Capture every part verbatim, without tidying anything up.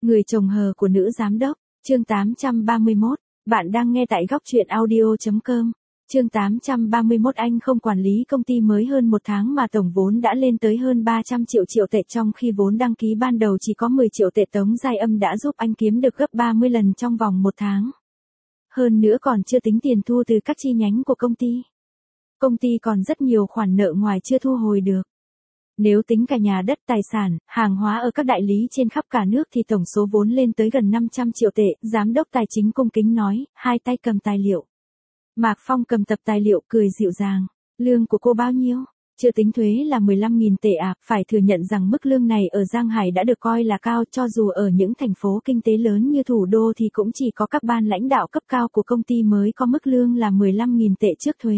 Người chồng hờ của nữ giám đốc, chương tám trăm ba mươi mốt, bạn đang nghe tại góc truyện audio.com. Chương tám trăm ba mươi mốt Anh không quản lý công ty mới hơn một tháng mà tổng vốn đã lên tới hơn ba trăm triệu triệu tệ, trong khi vốn đăng ký ban đầu chỉ có mười triệu tệ. Tống Giai Âm đã giúp anh kiếm được gấp ba mươi lần trong vòng một tháng. Hơn nữa còn chưa tính tiền thu từ các chi nhánh của công ty. Công ty còn rất nhiều khoản nợ ngoài chưa thu hồi được. Nếu tính cả nhà đất, tài sản, hàng hóa ở các đại lý trên khắp cả nước thì tổng số vốn lên tới gần năm trăm triệu tệ, giám đốc tài chính cung kính nói, hai tay cầm tài liệu. Mạc Phong cầm tập tài liệu cười dịu dàng, lương của cô bao nhiêu? Chưa tính thuế là mười lăm nghìn tệ à, phải thừa nhận rằng mức lương này ở Giang Hải đã được coi là cao, cho dù ở những thành phố kinh tế lớn như thủ đô thì cũng chỉ có các ban lãnh đạo cấp cao của công ty mới có mức lương là mười lăm nghìn tệ trước thuế.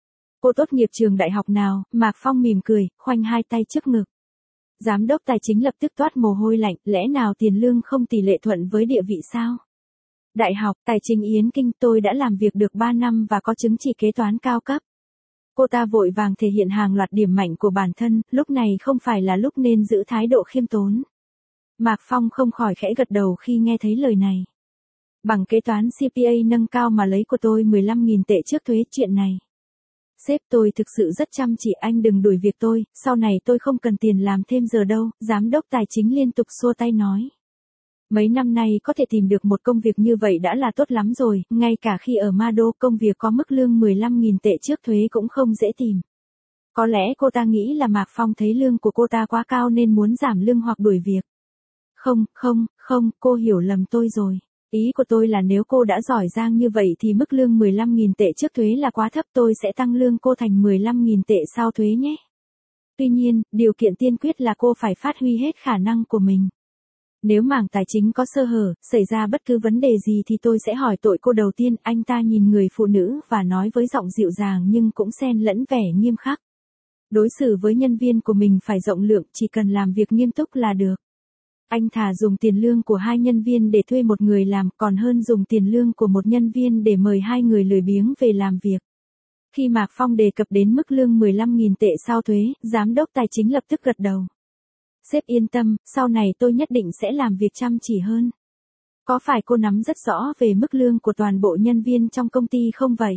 Cô tốt nghiệp trường đại học nào? Mạc Phong mỉm cười, khoanh hai tay trước ngực. Giám đốc tài chính lập tức toát mồ hôi lạnh, lẽ nào tiền lương không tỷ lệ thuận với địa vị sao? Đại học, tài chính Yến Kinh, tôi đã làm việc được ba năm và có chứng chỉ kế toán cao cấp. Cô ta vội vàng thể hiện hàng loạt điểm mạnh của bản thân, lúc này không phải là lúc nên giữ thái độ khiêm tốn. Mạc Phong không khỏi khẽ gật đầu khi nghe thấy lời này. Bằng kế toán xê pê a nâng cao mà lấy của tôi mười lăm nghìn tệ trước thuế, chuyện này. Sếp, tôi thực sự rất chăm chỉ, anh đừng đuổi việc tôi, sau này tôi không cần tiền làm thêm giờ đâu, giám đốc tài chính liên tục xua tay nói. Mấy năm nay có thể tìm được một công việc như vậy đã là tốt lắm rồi, ngay cả khi ở Ma Đô công việc có mức lương mười lăm nghìn tệ trước thuế cũng không dễ tìm. Có lẽ cô ta nghĩ là Mạc Phong thấy lương của cô ta quá cao nên muốn giảm lương hoặc đuổi việc. Không, không, không, cô hiểu lầm tôi rồi. Ý của tôi là nếu cô đã giỏi giang như vậy thì mức lương mười lăm nghìn tệ trước thuế là quá thấp, tôi sẽ tăng lương cô thành mười lăm nghìn tệ sau thuế nhé. Tuy nhiên, điều kiện tiên quyết là cô phải phát huy hết khả năng của mình. Nếu mảng tài chính có sơ hở, xảy ra bất cứ vấn đề gì thì tôi sẽ hỏi tội cô đầu tiên. Anh ta nhìn người phụ nữ và nói với giọng dịu dàng nhưng cũng xen lẫn vẻ nghiêm khắc. Đối xử với nhân viên của mình phải rộng lượng, chỉ cần làm việc nghiêm túc là được. Anh thà dùng tiền lương của hai nhân viên để thuê một người làm, còn hơn dùng tiền lương của một nhân viên để mời hai người lười biếng về làm việc. Khi Mạc Phong đề cập đến mức lương mười lăm nghìn tệ sau thuế, giám đốc tài chính lập tức gật đầu. Sếp yên tâm, sau này tôi nhất định sẽ làm việc chăm chỉ hơn. Có phải cô nắm rất rõ về mức lương của toàn bộ nhân viên trong công ty không vậy?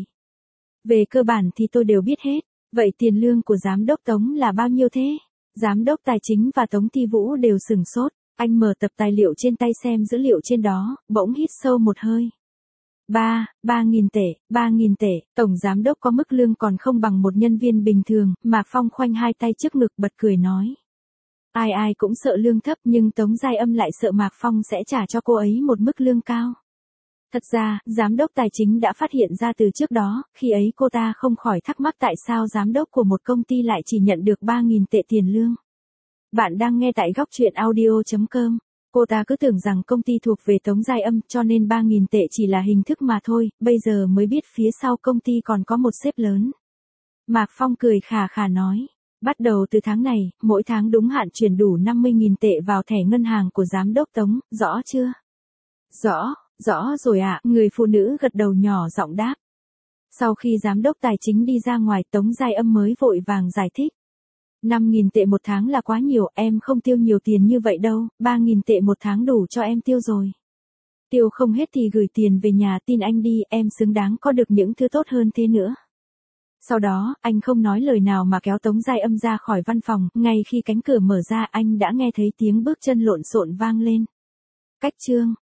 Về cơ bản thì tôi đều biết hết. Vậy tiền lương của giám đốc Tống là bao nhiêu thế? Giám đốc tài chính và Tống Ti Vũ đều sửng sốt. Anh mở tập tài liệu trên tay xem dữ liệu trên đó, bỗng hít sâu một hơi. Ba, ba nghìn tệ, ba nghìn tệ, tổng giám đốc có mức lương còn không bằng một nhân viên bình thường, Mạc Phong khoanh hai tay trước ngực bật cười nói. Ai ai cũng sợ lương thấp nhưng Tống Giai Âm lại sợ Mạc Phong sẽ trả cho cô ấy một mức lương cao. Thật ra, giám đốc tài chính đã phát hiện ra từ trước đó, khi ấy cô ta không khỏi thắc mắc tại sao giám đốc của một công ty lại chỉ nhận được ba nghìn tệ tiền lương. Bạn đang nghe tại góc truyện audio.com. Cô ta cứ tưởng rằng công ty thuộc về Tống Giai Âm cho nên ba nghìn tệ chỉ là hình thức mà thôi, bây giờ mới biết phía sau công ty còn có một sếp lớn. Mạc Phong cười khà khà nói. Bắt đầu từ tháng này, mỗi tháng đúng hạn chuyển đủ năm mươi nghìn tệ vào thẻ ngân hàng của giám đốc Tống, rõ chưa? Rõ, rõ rồi ạ, à, người phụ nữ gật đầu nhỏ giọng đáp. Sau khi giám đốc tài chính đi ra ngoài, Tống Giai Âm mới vội vàng giải thích. năm nghìn tệ một tháng là quá nhiều, em không tiêu nhiều tiền như vậy đâu, ba nghìn tệ một tháng đủ cho em tiêu rồi. Tiêu không hết thì gửi tiền về nhà, tin anh đi, em xứng đáng có được những thứ tốt hơn thế nữa. Sau đó, anh không nói lời nào mà kéo Tống Giai Âm ra khỏi văn phòng, ngay khi cánh cửa mở ra anh đã nghe thấy tiếng bước chân lộn xộn vang lên. Cách chương